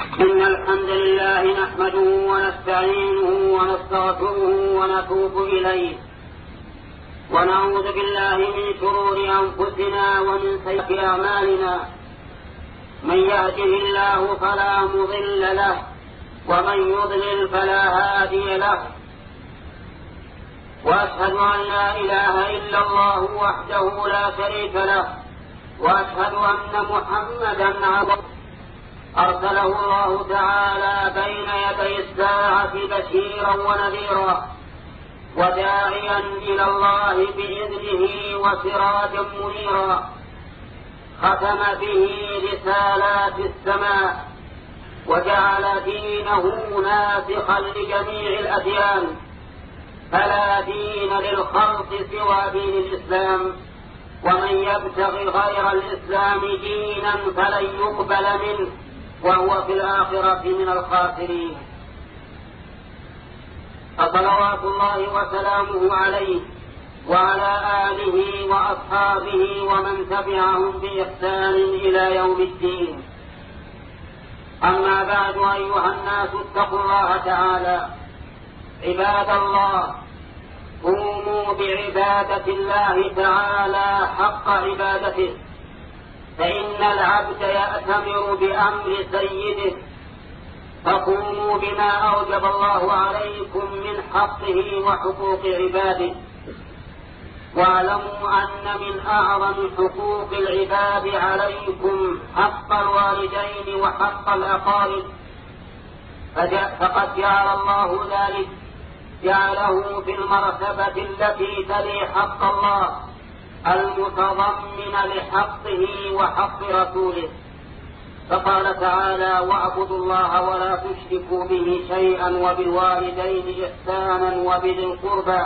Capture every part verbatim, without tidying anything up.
إن الحمد لله نحمده ونستعينه ونستغفره ونتوب إليه ونعوذ بالله من شرور أنفسنا ومن سيئات أعمالنا. من يهده الله فلا مضل له ومن يضلل فلا هادي له. وأشهد أن لا إله إلا الله وحده لا شريك له وأشهد أن محمدا عبده أرسله الله تعالى بين يدي الساعة بشيرا ونذيرا وداعيا إلى الله بإذنه وسراجا منيرا. ختم به رسالات السماء وجعل دينه ناسخا لجميع الأديان، فلا دين للخلق سوى دين الإسلام، ومن يبتغي غير الإسلام دينا فلن يقبل منه وهو في الآخرة من الخاسرين. فصلوات الله وسلامه عليه وعلى آله وأصحابه ومن تبعهم بإحسان إلى يوم الدين. أما بعد، أيها الناس اتقوا الله تعالى. عباد الله، قوموا بعبادة الله تعالى حق عبادته، فإن العبد يأتمر بأمر سيده، فقوموا بما أوجب الله عليكم من حقه وحقوق عباده. واعلموا أن من أعظم حقوق العباد عليكم حق الوالدين وحق الأقارب، فقد جعل الله ذلك جعله في المرتبة التي تلي حق الله المتضمن لحقه وحق رسوله. فقال تعالى: واعبدوا الله ولا تشركوا به شيئا وبالوالدين إحسانا وبذي القربى.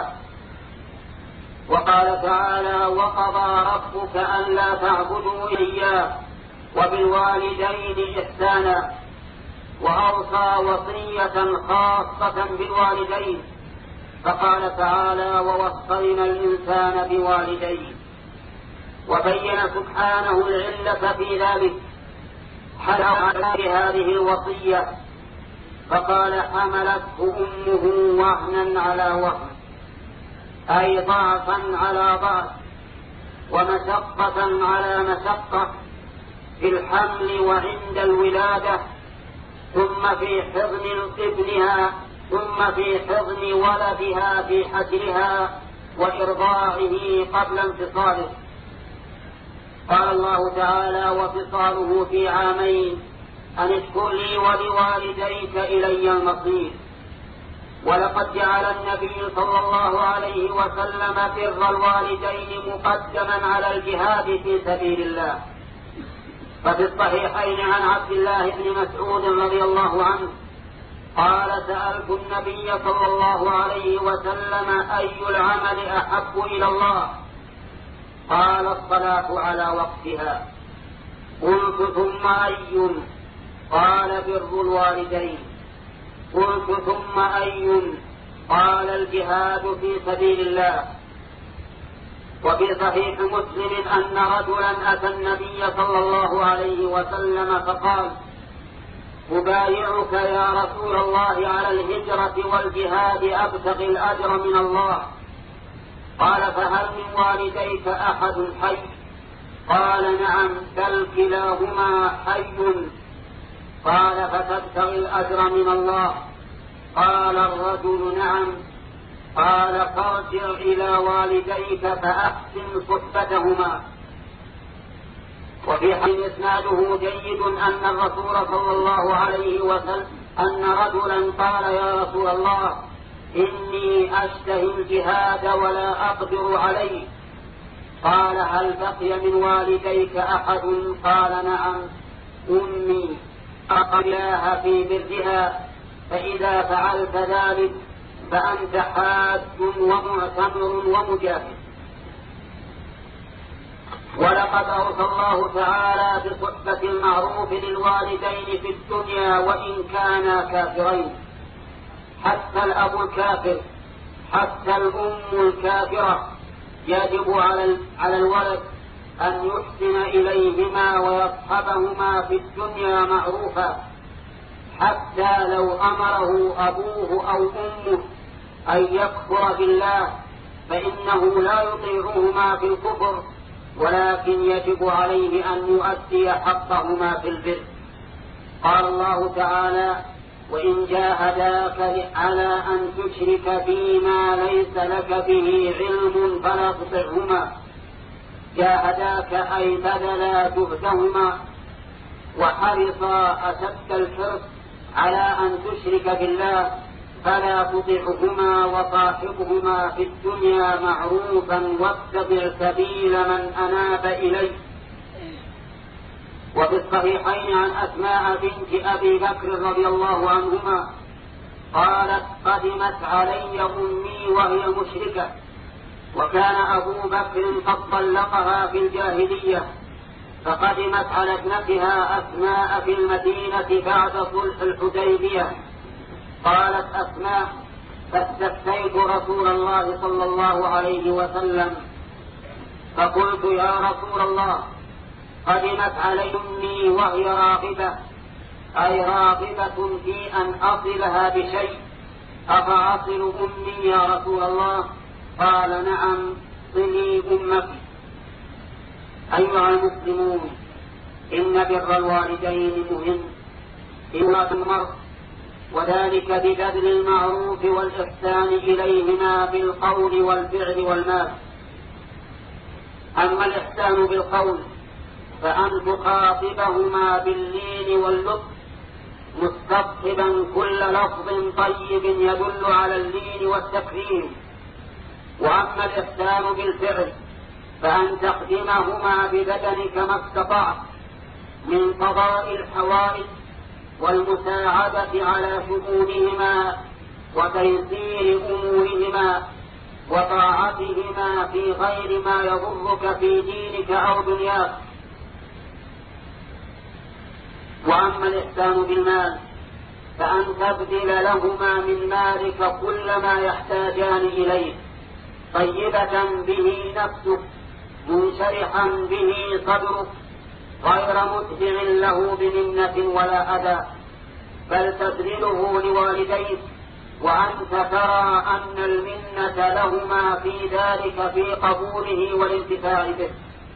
وقال تعالى: وقضى ربك ألا تعبدوا إياه وبالوالدين إحسانا. وأوصى وصية خاصة بالوالدين، فقال تعالى: ووصينا الإنسان بوالديه. وبين سبحانه العلة في ذلك حتى على هذه الوصية، فقال: حملته أمه وهنا على وهن، أي ضعفا على ضعف ومشقة على مشقة في الحمل وعند الولادة، ثم في حضن ابنها، ثم في حضن ولدها في حجرها وإرضاعه قبل انفصاله. قال الله تعالى: وفصاله في عامين أن اشكر لي ولوالديك إلي المصير. ولقد جعل النبي صلى الله عليه وسلم بر الوالدين مقدما على الجهاد في سبيل الله. ففي الصحيحين عن عبد الله بن مسعود رضي الله عنه قال: سألت النبي صلى الله عليه وسلم: أي العمل أحب إلى الله؟ قال: الصلاة على وقتها. قلت: ثم أي؟ قال: بر الوالدين. قلت: ثم أي؟ قال: الجهاد في سبيل الله. وفي صحيح مسلم أن رجلا أتى النبي صلى الله عليه وسلم فقال: أبايعك يا رسول الله على الهجرة والجهاد أبتغي الأجر من الله. قال: فهل من والديك أحد حي؟ قال: نعم، بل كلاهما حي. قال: فتبتغي الأجر من الله؟ قال الرجل: نعم. قال: فارجع إلى والديك فأحسن صحبتهما. وفي حديث إسناده جيد أن الرسول صلى الله عليه وسلم أن رجلا قال: يا رسول الله، إني أشتهي الجهاد ولا أقدر عليه. قال: هل بقي من والديك أحد؟ قال: نعم، أمي، أقلاها في برها، فإذا فعلت ذلك فأنت حاج ومعتمر ومجاهد. ولقد أوصى الله تعالى بصحبة المعروف للوالدين في الدنيا وإن كانا كافرين، حتى الأب الكافر، حتى الأم الكافرة، يجب على الولد أن يحسن إليهما ويصحبهما في الدنيا معروفا، حتى لو أمره أبوه أو أمه أن يكفر بالله فإنه لا يطيعهما في الكفر، ولكن يجب عليه أن يؤدي حقهما في البر. قال الله تعالى: وإن جاهداك على أن تشرك بي ما ليس لك به علم فلا تطعهما. جاهداك أي بذلا جهدهما وحرصا أشد الحرص على أن تشرك بالله فلا تطعهما وصاحبهما في الدنيا معروفا واتبع سبيل من أناب إليه. وفي الصحيحين عن أسماء بنت أبي بكر رضي الله عنهما قالت: قدمت علي أمي وهي مشركة، وكان أبو بكر قد طلقها في الجاهلية، فقدمت على ابنتها أسماء في المدينة بعد صلح الحديبية. قالت أسماء: فاستفتيت رسول الله صلى الله عليه وسلم فقلت: يا رسول الله، قدمت علي أمي وهي راغبة، أي راغبة في أن أصلها بشيء، أفأصل أمي يا رسول الله؟ قال: نعم، صلي أمك. أيها المسلمون، إن بر الوالدين مهم في ولاة المرء، وذلك ببذل المعروف والإحسان إليهما بالقول والفعل والمال. أما الإحسان بالقول فأن تخاطبهما باللين واللطف مستصحبا كل لفظ طيب يدل على اللين والتكريم. وأما الإحسان بالفعل فأن تخدمهما ببدنك ما استطعت من قضاء الحوائج والمساعدة على شؤونهما وتيسير أمورهما وطاعتهما في غير ما يضرك في دينك أو دنياك. وأما الإحسان بالمال فأن تبذل لهما من مالك كل ما يحتاجان إليه، طيبة به نفسك، منشرحا به صدرك، غير متبع له بمنة ولا أذى، بل تبذله لوالديك وأنت ترى أن المنة لهما في ذلك في قبوله والانتفاع به.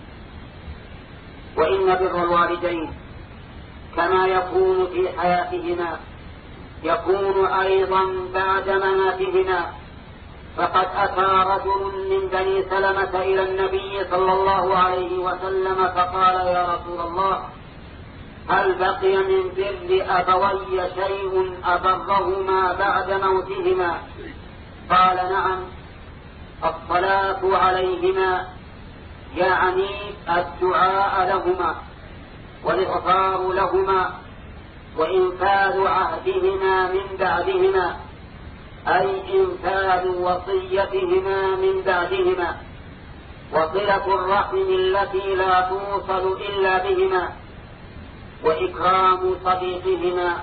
وإن بر الوالدين كما يكون في حياتهما يكون أيضا بعد مماتهما. فقد أتى رجل من بني سلمة إلى النبي صلى الله عليه وسلم فقال: يا رسول الله، هل بقي من بر أبوي شيء أبرهما بعد موتهما؟ قال: نعم، الصلاة عليهما، يعني الدعاء لهما والإغفار لهما وإنفاذ عهدهما من بعدهما، أي إنفاذ وصيتهما من بعدهما، وصلة الرحم التي لا توصل إلا بهما، وإكرام صديقهما.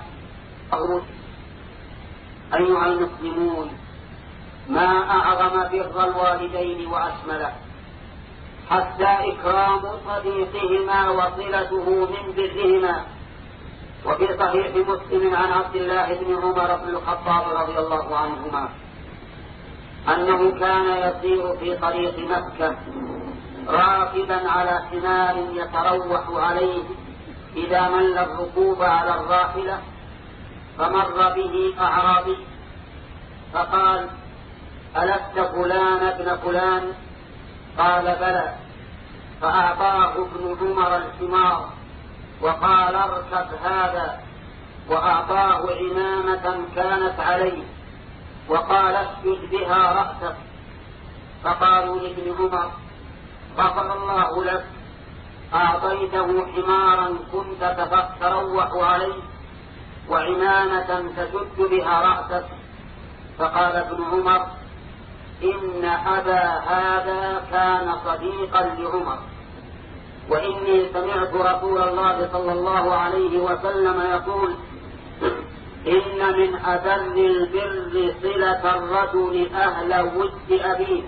أيها المسلمون، ما أعظم بر الوالدين وأشمله، حتى إكرام صديقهما وصلته من برهما. وفي صحيح مسلم عن عبد الله بن عمر بن الخطاب رضي الله عنهما أنه كان يسير في طريق مكة راكبا على حمار يتروح عليه إذا مل الركوب على الراحلة، فمر به أعرابي فقال: ألست فلان ابن فلان؟ قال: بلى. فأعطاه ابن عمر الحمار وقال: اركب هذا، وأعطاه عمامة كانت عليه وقال: اسجد بها رأسك. فقالوا لابن عمر: غفر الله لك، أعطيته حمارا كنت تروح عليه وعمامة تشد بها رأسك. فقال ابن عمر: إن أبا هذا كان صديقا لعمر، وإني سمعت رسول الله صلى الله عليه وسلم يقول: إن من أبر البر صلة الرجل أهل ود أبيه.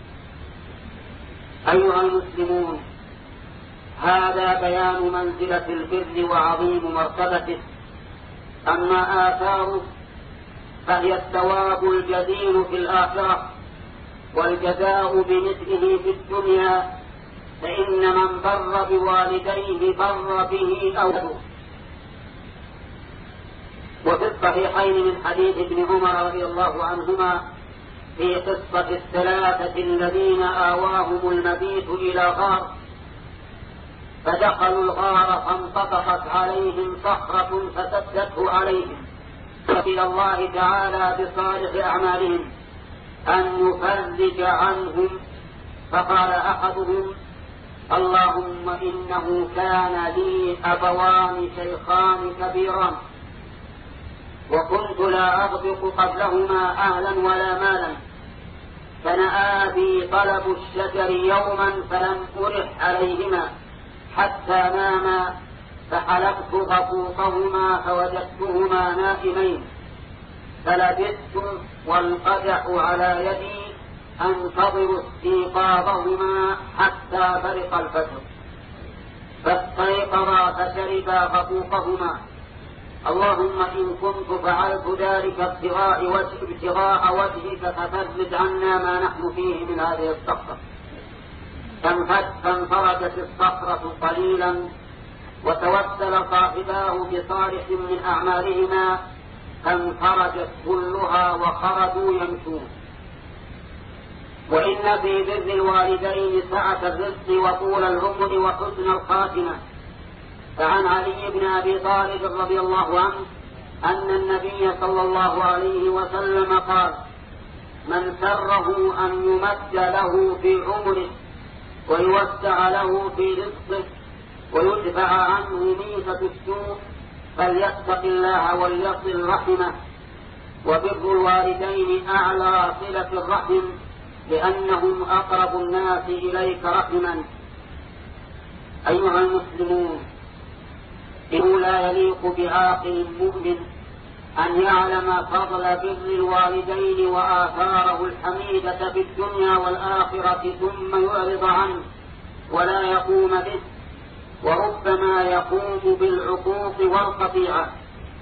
أيها المسلمون، هذا بيان منزلة البر وعظيم مرتبته، أما آثاره فهي الثواب الجزيل في الآخرة والجزاء بمثله في الدنيا، فإن من بر بوالديه بر به أولاده. وفي الصحيحين من حديث ابن عمر رضي الله عنهما في قصة الثلاثة الذين آواهم المبيت إلى غار، فدخلوا الغار فانطبقت عليهم صخرة فسدته عليهم، فإلى الله تعالى بصالح أعمالهم أن يفرج عنهم، فقال أحدهم: اللهم إنه كان لي أبوان شيخان كبيران وكنت لا أغبق قبلهما أهلا ولا مالا، فنأى بي طلب الشجر يوما فلم أرح عليهما حتى ناما، فحلقت غفوطهما فوجدتهما نائمين، فلبثت والقدح على يدي أنتظر استيقاظهما حتى برق الفجر، فاستيقظا فشربا غفوقهما. اللهم إن كنت فعلت ذلك ابتغاء وجه ابتغاء وجهك ففرج عنا ما نحن فيه من هذه الصخرة. فانفرجت الصخرة قليلا، وتوسل صاحباه بصالح من أعمالهما فانفرجت كلها وخرجوا يمشون. وإن في بر الوالدين سعة الرزق وطول العمر وحسن الخاتمة. فعن علي بن أبي طالب رضي الله عنه أن النبي صلى الله عليه وسلم قال: من سره أن يمد له في عمره ويوسع له في رزقه ويدفع عنه ميتة السوء فليتق الله وليصل رحمه. وبر الوالدين أعلى صلة الرحم لأنهم أقرب الناس إليك رحما. أيها المسلمون، إنه لا يليق بعاقل مؤمن أن يعلم فضل بر الوالدين وآثاره الحميدة في الدنيا والآخرة ثم يعرض عنه ولا يقوم به، وربما يقوم بالعقوق والقطيعة.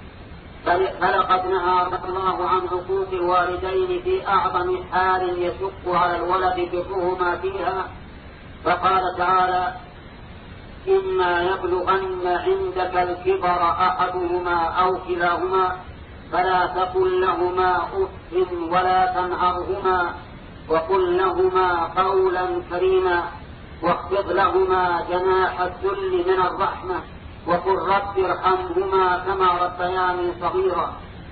فلقد نهى الله عن عقوق الوالدين في أعظم حال يشق على الولد برهما فيها، فقال تعالى: إما يبلغن عندك الكبر أحدهما أو كلاهما فلا تقل لهما أف ولا تنهرهما وقل لهما قولا كريما واخفض لهما جناح الذل من الرحمة وقل رب ارحمهما كما ربياني صغيرا.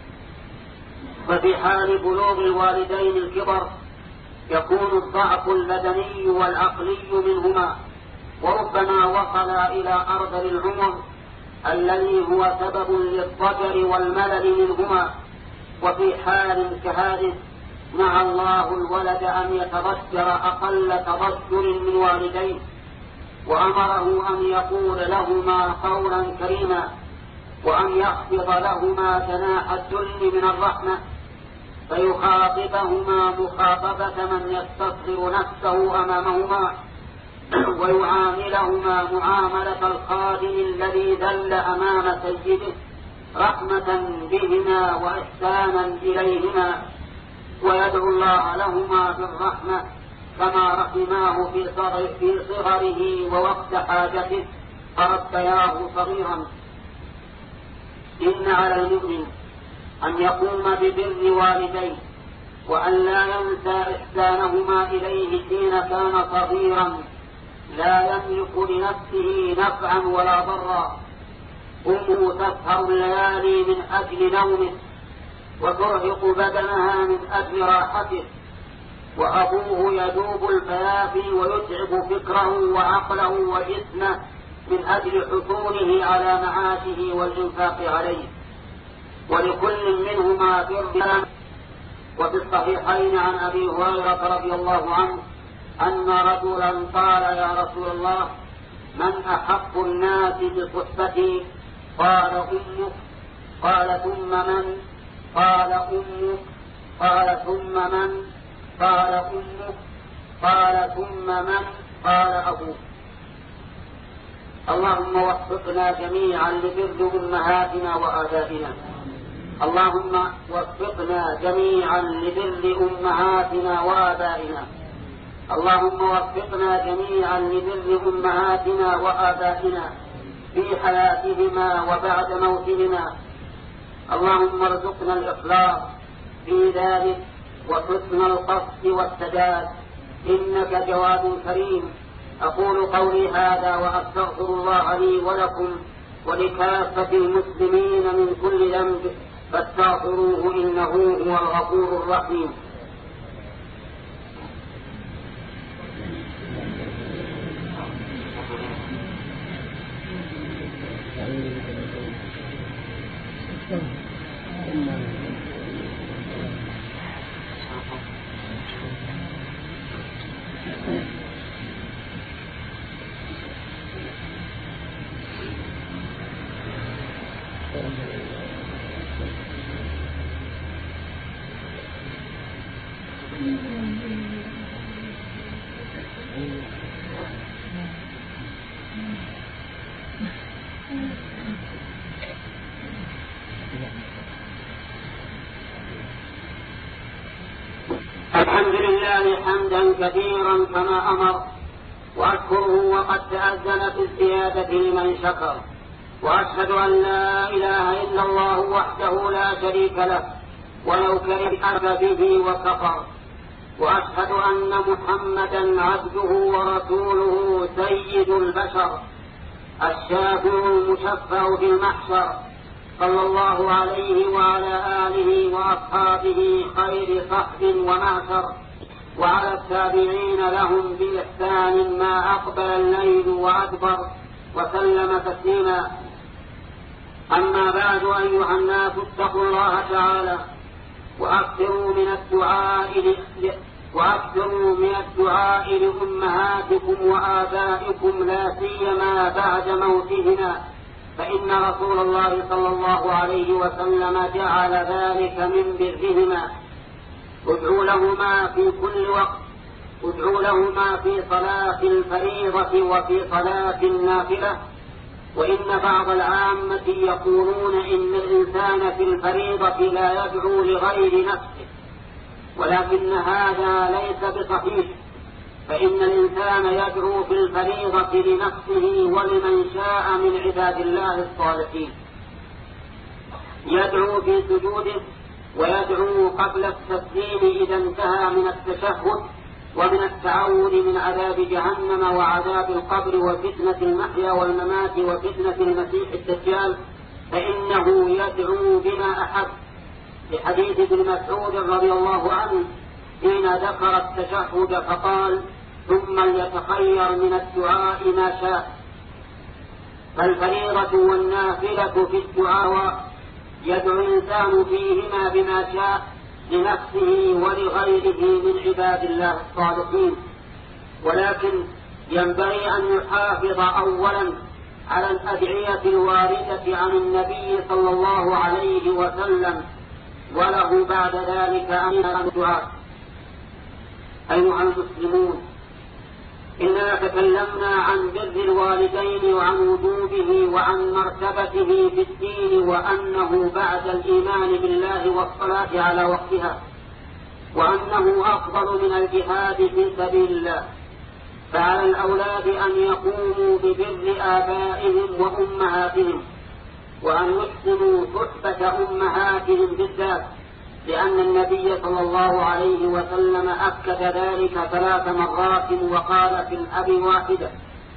وفي حال بلوغ الوالدين الكبر يكون الضعف البدني والعقلي منهما، وربما وصل إلى أرذل العمر الذي هو سبب للضجر والملل منهما. وفي حال كهذه نهى الله الولد أن يتضجر أقل تضجر من والديه، وأمره أن يقول لهما قولا كريما وأن يخفض لهما جناح الذل من الرحمة، فيخاطبهما مخاطبة من يستصغر نفسه أمامهما ويعاملهما معاملة الخادم الذي ذل أمام سيده رحمة بهما وإحسانا إليهما، ويدعو الله لهما بالرحمة كما رحماه في صغره ووقت حاجته فربياه صغيرا. إن على المؤمن أن يقوم ببر والديه وأن لا ينسى إحسانهما إليه حين كان صغيرا لا يملك لنفسه نفعا ولا ضرا. أمه تسهر الليالي من أجل نومه وترهق بدنها من أجل راحته، وأبوه يذوب الفيافي ويتعب فكره وعقله وجسمه من أجل حصوله على معاشه والإنفاق عليه، ولكل منهما بر. وفي الصحيحين عن أبي هريرة رضي الله عنه أن رجلا قال: يا رسول الله، من أحق الناس بصحبتي؟ قال: أمك. قال: ثم من؟ قال: أمك. قال: ثم من؟ قال: أمك. قال: ثم من؟ قال: أبوك. اللهم وفقنا جميعا لبر أمهاتنا وآبائنا. اللهم وفقنا جميعا لبر أمهاتنا وآبائنا اللهم وفقنا جميعا لبر أمهاتنا وآبائنا في حياتهما وبعد موتهما. اللهم ارزقنا الإخلاص في ذلك وحسن القصد والسداد، إنك جواد كريم. أقول قولي هذا وأستغفر الله لي ولكم ولكافة المسلمين من كل ذنب فاستغفروه إنه هو الغفور الرحيم. الحمد لله حمدا كثيرا كما أمر، وأشكره وقد تأذن في الزيادة لمن شكر، وأشهد أن لا إله إلا الله وحده لا شريك له ولو كره به وكفر، وأشهد أن محمدا عبده ورسوله سيد البشر الشافع المشفع في المحشر، صلى الله عليه وعلى آله وأصحابه خير صحب ومعشر، وعلى التابعين لهم بإحسان ما أقبل الليل وأدبر، وسلم تسليما. أما بعد، أيها الناس اتقوا الله تعالى وأكثروا من الدعاء وأكثروا من الدعاء لأمهاتكم وآبائكم لا سيما بعد موتهما، فإن رسول الله صلى الله عليه وسلم جعل ذلك من برهما. ادعوا لهما في كل وقت، ادعوا لهما في صلاة الفريضة وفي صلاة النافلة. وإن بعض العامة يقولون إن الإنسان في الفريضة لا يدعو لغير نفسه، ولكن هذا ليس بصحيح، فإن الإنسان يدعو في الفريضة لنفسه ولمن شاء من عباد الله الصالحين. يدعو في سجوده، ويدعو قبل التسليم إذا انتهى من التشهد، ومن التعوذ من عذاب جهنم وعذاب القبر وفتنة المحيا والممات وفتنة المسيح الدجال، فإنه يدعو بما أحب، لحديث ابن مسعود رضي الله عنه حين ذكر التشهد فقال: ثم ليتخير من الدعاء ما شاء. فالفريضة والنافلة في الدعاء يدعو الإنسان فيهما بما شاء لنفسه ولغيره من عباد الله الصالحين، ولكن ينبغي أن يحافظ أولا على الأدعية الواردة عن النبي صلى الله عليه وسلم، وله بعد ذلك أن الدعاء. أيها المسلمون، إننا تكلمنا عن بر الوالدين وعن وجوبه وعن مرتبته في الدين، وأنه بعد الإيمان بالله والصلاة على وقتها، وأنه أفضل من الجهاد في سبيل الله. فعلى الأولاد أن يقوموا ببر آبائهم وأمهاتهم، وأن يحسنوا صحبة أمهاتهم بالذات، لأن النبي صلى الله عليه وسلم أكد ذلك ثلاث مرات وقال في الأب واحدة.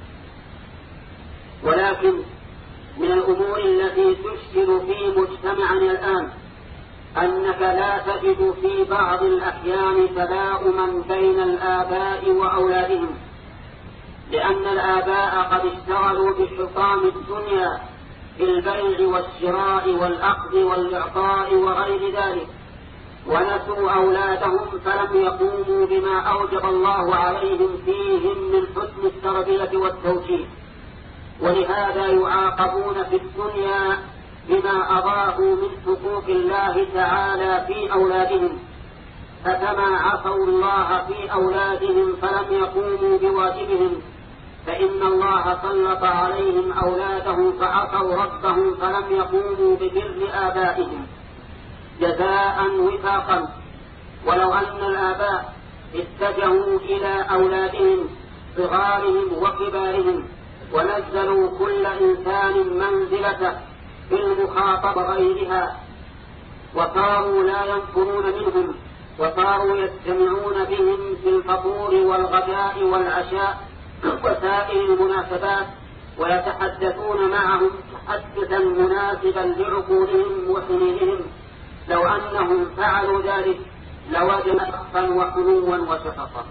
ولكن من الأمور التي تشكل في مجتمعنا الآن أنك لا تجد في بعض الأحيان تلاؤما بين الآباء وأولادهم، لأن الآباء قد اشتغلوا بحطام الدنيا في البيع والشراء والأخذ والإعطاء وغير ذلك، ونسوا أولادهم فلم يقوموا بما أوجب الله عليهم فيهم من حسن التربية والتوجيه، ولهذا يعاقبون في الدنيا بما أضاعوا من حقوق الله تعالى في أولادهم. فكما عصوا الله في أولادهم فلم يقوموا بواجبهم، فإن الله سلط عليهم أولادهم فعصوا ربهم فلم يقوموا ببر آبائهم. جزاء وفاقا. ولو أن الآباء اتجهوا إلى أولادهم صغارهم وكبارهم ونزلوا كل إنسان منزلته في المخاطبة غيرها، وصاروا لا ينفرون منهم، وصاروا يجتمعون بهم في الفطور والغداء والعشاء وسائر المناسبات، ويتحدثون معهم تحدثا مناسبا لعقولهم وسنينهم، لو أنهم فعلوا ذلك لوجدوا حقا وحنوا وشفقا.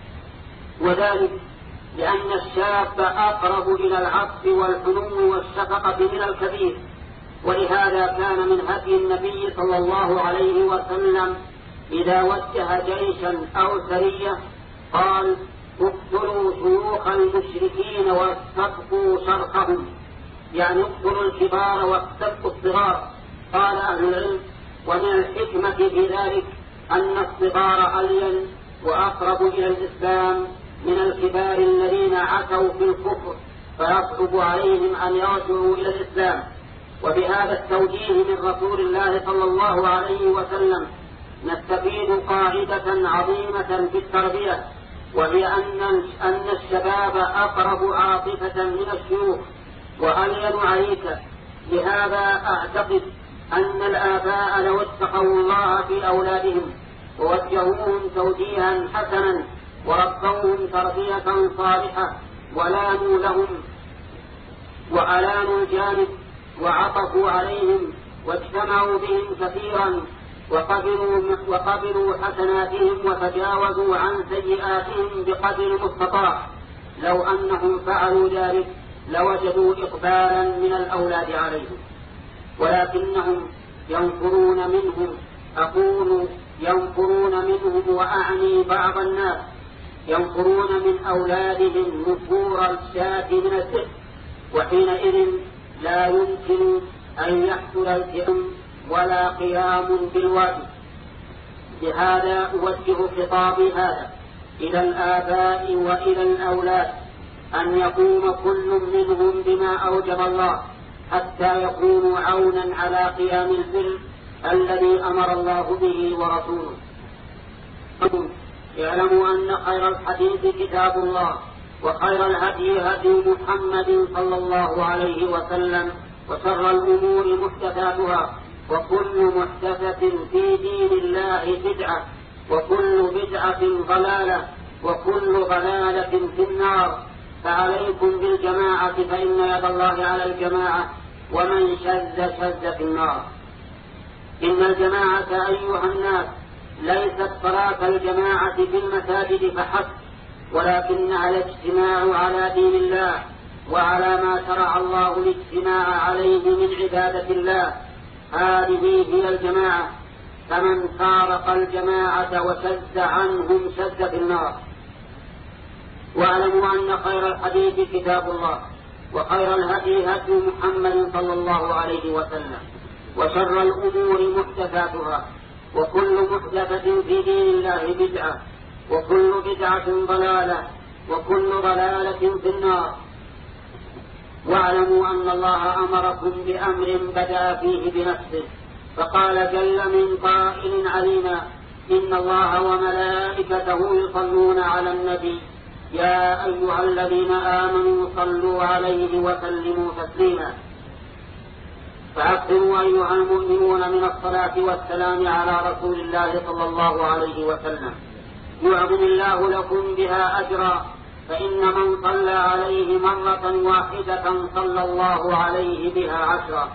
وذلك لأن الشاب أقرب إلى العطف والحنو والشفقة من الكبير. ولهذا كان من هدي النبي صلى الله عليه وسلم إذا وجه جيشا أو سرية قال: اقتلوا شيوخ المشركين واستبقوا شرقهم، يعني اقتلوا الكبار واستبقوا الصغار. قال أهل العلم: ومن الحكمة في ذلك أن الصغار ألين وأقرب إلى الإسلام من الكبار الذين عتوا في الكفر فيصعب عليهم أن يرجعوا إلى الإسلام. وبهذا التوجيه من رسول الله صلى الله عليه وسلم نستفيد قاعدة عظيمة في التربية، وهي أن أن الشباب أقرب عاطفة من الشيوخ وألين عليك. لهذا أعتقد أن الآباء لو اتقوا الله في أولادهم ووجهوهم توجيها حسنا وربوهم تربية صالحة ولانوا لهم وألانوا الجانب وعطفوا عليهم واجتمعوا بهم كثيرا وقبلوا, وقبلوا حسناتهم وتجاوزوا عن سيئاتهم بقدر المستطاع، لو أنهم فعلوا ذلك لوجدوا إقبالا من الأولاد عليهم. ولكنهم ينفرون منهم، أقول ينفرون منهم وأعني بعض الناس ينفرون من أولادهم نفور الشاة من الذئب، وحينئذ لا يمكن أن يحصل التئام ولا قيام بالواجب. لهذا أوجه خطابي هذا إلى الآباء وإلى الأولاد أن يقوم كل منهم بما أوجب الله حتى يكونوا عونا على قيام البر الذي أمر الله به ورسوله. اعلموا أن خير الحديث كتاب الله، وخير الهدي هدي محمد صلى الله عليه وسلم، وشر الأمور محدثاتها، وكل محدثة في دين الله بدعة، وكل بدعة ضلالة، وكل ضلالة في النار. فعليكم بالجماعة فإن يد الله على الجماعة، ومن شذ شذ في النار. إن الجماعة أيها الناس ليست صلاة الجماعة في المساجد فحسب، ولكنها الاجتماع على دين الله وعلى ما شرع الله الاجتماع عليه من عبادة الله. هذه هي الجماعة، فمن فارق الجماعة وشذ عنهم شذ في النار. واعلموا أن خير الحديث كتاب الله، وخير الهدي هدي محمد صلى الله عليه وسلم، وشر الأمور محدثاتها، وكل محدثة في دين الله بدعة، وكل بدعة ضلالة، وكل ضلالة في النار. واعلموا أن الله أمركم بأمر بدأ فيه بنفسه، فقال جل من قائل علينا: إن الله وملائكته يصلون على النبي يا أيها الذين آمنوا صلوا عليه وسلموا تسليما. فأكثروا أيها المؤمنون من الصلاة والسلام على رسول الله صلى الله عليه وسلم، يعظم الله لكم بها أجرا، فإن من صلى عليه مرة واحدة صلى الله عليه بها عشرا.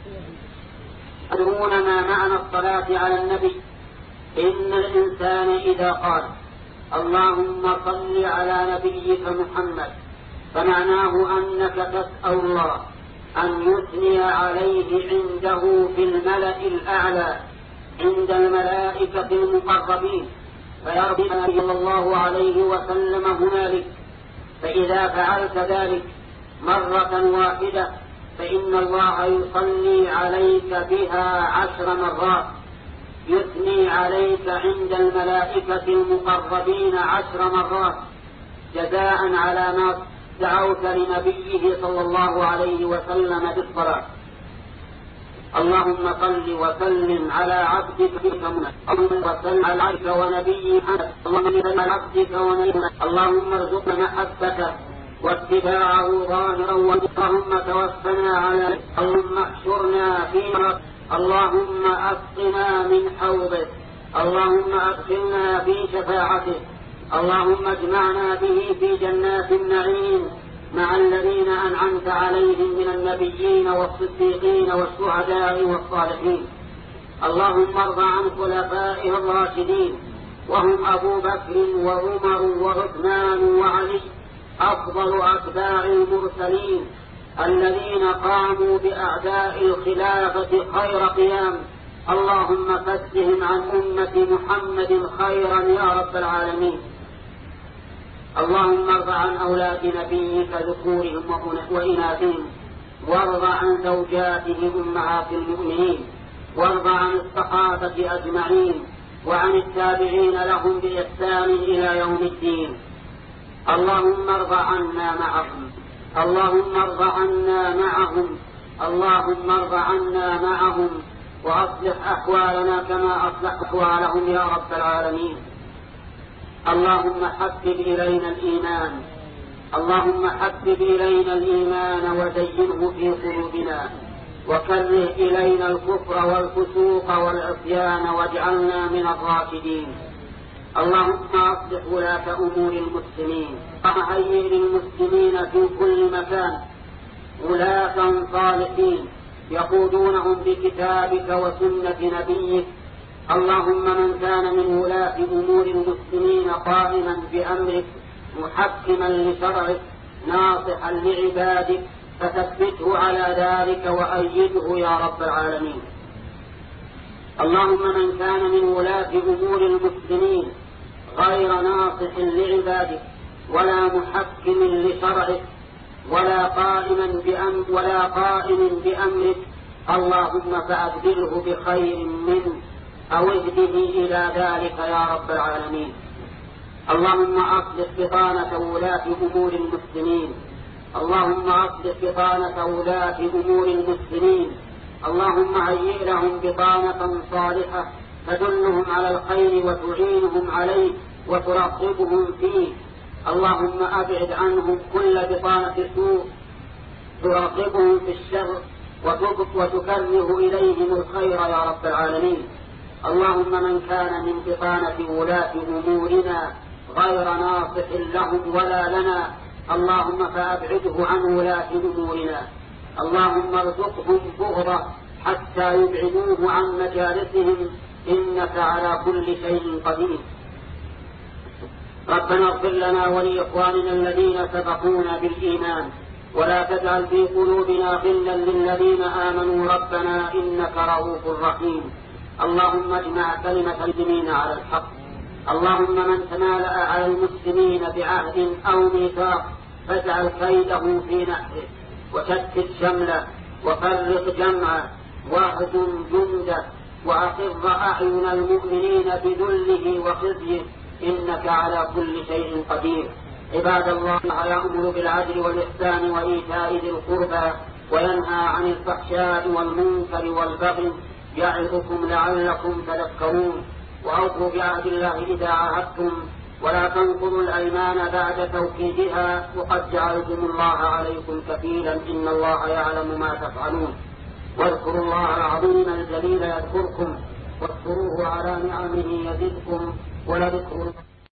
تدرون ما معنى الصلاة على النبي؟ إن الإنسان إذا قال اللهم صل على نبيك محمد فمعناه أنك تسأل الله أن يثني عليه عنده في الملأ الأعلى عند الملائكة المقربين، فيرضي النبي صلى الله عليه وسلم هنالك. فإذا فعلت ذلك مرة واحدة فإن الله يصلي عليك بها عشر مرات، يثني عليك عند الملائكة المقربين عشر مرات، جزاء على ما دعوت لنبيه صلى الله عليه وسلم بالصلاة. اللهم صل وسلم على عبدك محمد، اللهم صل على عبدك ونبيك محمد، اللهم صل على عبدك ونبيك محمد، اللهم ارزقنا محبته واتباعه ظاهرا اللهم توفنا على، اللهم احشرنا في مرض، اللهم اسقنا من حوضه، اللهم ادخلنا في شفاعته، اللهم اجمعنا به في جنات النعيم مع الذين أنعمت عليهم من النبيين والصديقين والشهداء والصالحين. اللهم ارض عن خلفائه الراشدين وهم أبو بكر وعمر وعثمان وعلي أفضل أتباع المرسلين الذين قاموا بأعداء الخلافة خير قيام. اللهم فسهم عن أمة محمد خيرا يا رب العالمين. اللهم ارض عن أولاد نبيك ذكورهم وإناثهم، وارض عن زوجاتهم أمهات المؤمنين، وارض عن الصحابة أجمعين وعن التابعين لهم بإحسان إلى يوم الدين. اللهم ارض عنا معهم، اللهم ارض عنا معهم، اللهم ارض عنا معهم، وأصلح أحوالنا كما أصلح أحوالهم يا رب العالمين. اللهم حبب إلينا الإيمان، اللهم حبب إلينا الإيمان وزينه في قلوبنا، وكره إلينا الكفر والفسوق والعصيان واجعلنا من الراشدين. اللهم أصلح ولاة أمور المسلمين، وهيئ للمسلمين في كل مكان ولاة صالحين يقودونهم بكتابك وسنة نبيك. اللهم من كان من ولاة أمور المسلمين قائما بأمرك محكما لشرعك ناصحا لعبادك فثبته على ذلك وأيده يا رب العالمين. اللهم من كان من ولاة أمور المسلمين غير ناصح لعبادك ولا محكم لشرعك ولا قائما بأمر ولا قائم بأمرك، اللهم فأبدله بخير منه أو اهده إلى ذلك يا رب العالمين. اللهم أصلح بطانة ولاة أمور المسلمين، اللهم أصلح بطانة ولاة أمور المسلمين، اللهم هيئ لهم بطانة صالحة تدلهم على الخير وتعينهم عليه وترغبهم فيه. اللهم أبعد عنهم كل بطانة سوء ترغبهم في الشر وتكره إليهم الخير يا رب العالمين. اللهم من كان من بطانة ولاة أمورنا غير ناصح لهم ولا لنا، اللهم فأبعده عن ولاة أمورنا. اللهم ارزقهم بغضة حتى يبعدوه عن مجالسهم، إنك على كل شيء قدير. ربنا اغفر لنا ولإخواننا الذين سبقونا بالإيمان، ولا تجعل في قلوبنا غلا للذين آمنوا ربنا إنك رؤوف رحيم. اللهم اجمع كلمة المسلمين على الحق، اللهم من تمالأ على المسلمين بعهد أو ميثاق فاجعل كيده في نحره وشتت شمله وفرق جمعه واهزم جنده وأقر أعين المؤمنين بذله وخزيه، إنك على كل شيء قدير. عباد الله، يأمر بالعدل والإحسان وإيتاء ذي القربى وينهى عن الفحشاء والمنكر والبغي يعظكم لعلكم تذكرون. وأوفوا بعهد الله إذا عاهدتم ولا تنقضوا الأيمان بعد توكيدها وقد جعلتم الله عليكم كفيلا إن الله يعلم ما تفعلون. واذكروا الله العظيم الجليل يذكركم واذكروه على نعمه يزدكم ولذكر